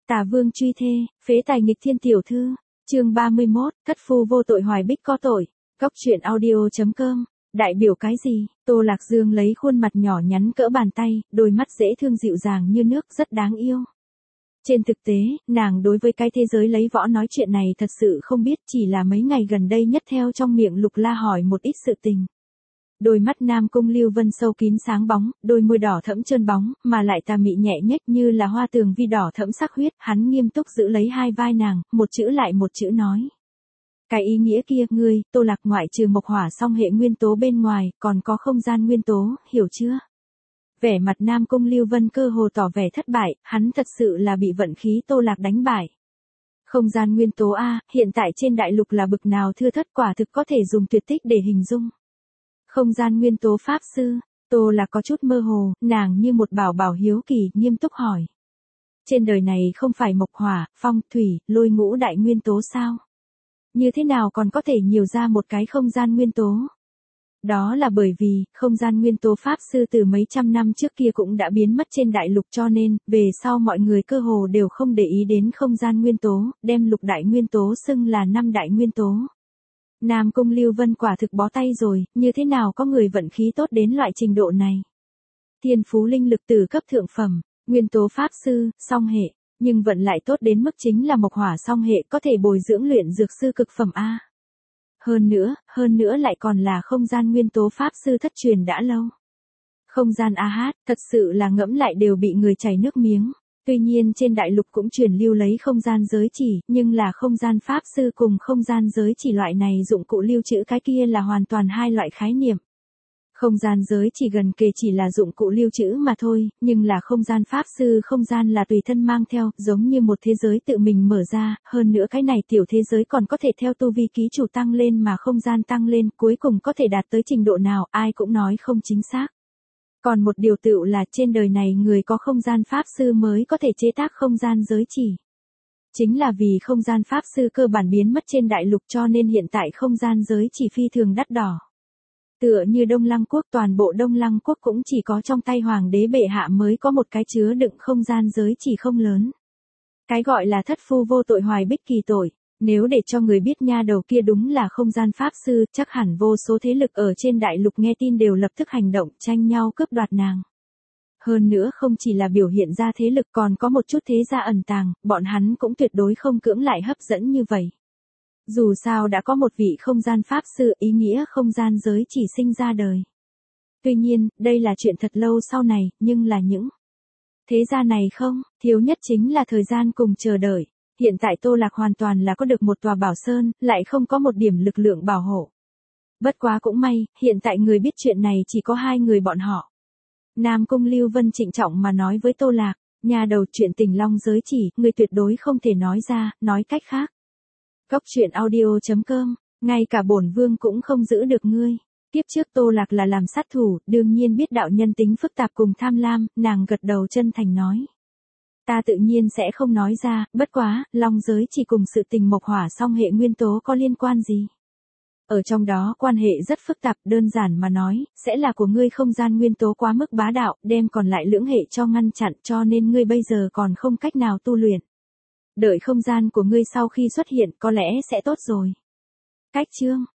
Tà vương truy thê, phế tài nghịch thiên tiểu thư. Chương 31, thất phu vô tội hoài bích có tội. Góc truyện audio.com. Đại biểu cái gì? Tô Lạc Dương lấy khuôn mặt nhỏ nhắn cỡ bàn tay, đôi mắt dễ thương dịu dàng như nước, rất đáng yêu. Trên thực tế, nàng đối với cái thế giới lấy võ nói chuyện này thật sự không biết, chỉ là mấy ngày gần đây nhất theo trong miệng Lục La hỏi một ít sự tình. Đôi mắt Nam Cung Lưu Vân sâu kín sáng bóng, đôi môi đỏ thẫm trơn bóng, mà lại tà mị nhẹ nhếch như là hoa tường vi đỏ thẫm sắc huyết, hắn nghiêm túc giữ lấy hai vai nàng, một chữ lại một chữ nói. Cái ý nghĩa kia, ngươi, Tô Lạc, ngoại trừ mộc hỏa song hệ nguyên tố bên ngoài, còn có không gian nguyên tố, hiểu chưa? Vẻ mặt Nam Cung Lưu Vân cơ hồ tỏ vẻ thất bại, hắn thật sự là bị vận khí Tô Lạc đánh bại. Không gian nguyên tố A, hiện tại trên đại lục là bực nào thưa thất, quả thực có thể dùng tuyệt tích để hình dung. Không gian nguyên tố pháp sư, Tô Lạc có chút mơ hồ, nàng như một bảo bảo hiếu kỳ, nghiêm túc hỏi. Trên đời này không phải mộc hỏa, phong, thủy, lôi ngũ đại nguyên tố sao? Như thế nào còn có thể nhiều ra một cái không gian nguyên tố? Đó là bởi vì, không gian nguyên tố pháp sư từ mấy trăm năm trước kia cũng đã biến mất trên đại lục, cho nên, về sau mọi người cơ hồ đều không để ý đến không gian nguyên tố, đem lục đại nguyên tố xưng là năm đại nguyên tố. Nam Cung Lưu Vân quả thực bó tay rồi, như thế nào có người vận khí tốt đến loại trình độ này? Thiên phú linh lực từ cấp thượng phẩm, nguyên tố pháp sư, song hệ, nhưng vận lại tốt đến mức chính là mộc hỏa song hệ, có thể bồi dưỡng luyện dược sư cực phẩm A. Hơn nữa lại còn là không gian nguyên tố pháp sư thất truyền đã lâu. Không gian AH, thật sự là ngẫm lại đều bị người chảy nước miếng. Tuy nhiên trên đại lục cũng truyền lưu lấy không gian giới chỉ, nhưng là không gian pháp sư cùng không gian giới chỉ loại này dụng cụ lưu trữ cái kia là hoàn toàn hai loại khái niệm. Không gian giới chỉ gần kề chỉ là dụng cụ lưu trữ mà thôi, nhưng là không gian pháp sư không gian là tùy thân mang theo, giống như một thế giới tự mình mở ra, hơn nữa cái này tiểu thế giới còn có thể theo tu vi ký chủ tăng lên mà không gian tăng lên, cuối cùng có thể đạt tới trình độ nào, ai cũng nói không chính xác. Còn một điều tựu là trên đời này người có không gian pháp sư mới có thể chế tác không gian giới chỉ. Chính là vì không gian pháp sư cơ bản biến mất trên đại lục cho nên hiện tại không gian giới chỉ phi thường đắt đỏ. Tựa như Đông Lăng Quốc, toàn bộ Đông Lăng Quốc cũng chỉ có trong tay hoàng đế bệ hạ mới có một cái chứa đựng không gian giới chỉ không lớn. Cái gọi là thất phu vô tội hoài bích kỳ tội, nếu để cho người biết nha đầu kia đúng là không gian pháp sư, chắc hẳn vô số thế lực ở trên đại lục nghe tin đều lập tức hành động tranh nhau cướp đoạt nàng. Hơn nữa không chỉ là biểu hiện ra thế lực còn có một chút thế gia ẩn tàng, bọn hắn cũng tuyệt đối không cưỡng lại hấp dẫn như vậy. Dù sao đã có một vị không gian pháp sư, ý nghĩa không gian giới chỉ sinh ra đời. Tuy nhiên, đây là chuyện thật lâu sau này, nhưng là những thế gia này không, thiếu nhất chính là thời gian cùng chờ đợi. Hiện tại Tô Lạc hoàn toàn là có được một tòa bảo sơn, lại không có một điểm lực lượng bảo hộ. Bất quá cũng may, hiện tại người biết chuyện này chỉ có hai người bọn họ. Nam Cung Lưu Vân trịnh trọng mà nói với Tô Lạc, nhà đầu chuyện tình long giới chỉ, người tuyệt đối không thể nói ra, nói cách khác. Góc truyện audio.com, ngay cả bổn vương cũng không giữ được ngươi. Tiếp trước Tô Lạc là làm sát thủ, đương nhiên biết đạo nhân tính phức tạp cùng tham lam, nàng gật đầu chân thành nói. Ta tự nhiên sẽ không nói ra, bất quá, long giới chỉ cùng sự tình mộc hỏa song hệ nguyên tố có liên quan gì. Ở trong đó quan hệ rất phức tạp, đơn giản mà nói, sẽ là của ngươi không gian nguyên tố quá mức bá đạo, đem còn lại lưỡng hệ cho ngăn chặn cho nên ngươi bây giờ còn không cách nào tu luyện. Đợi không gian của ngươi sau khi xuất hiện có lẽ sẽ tốt rồi. Cách chương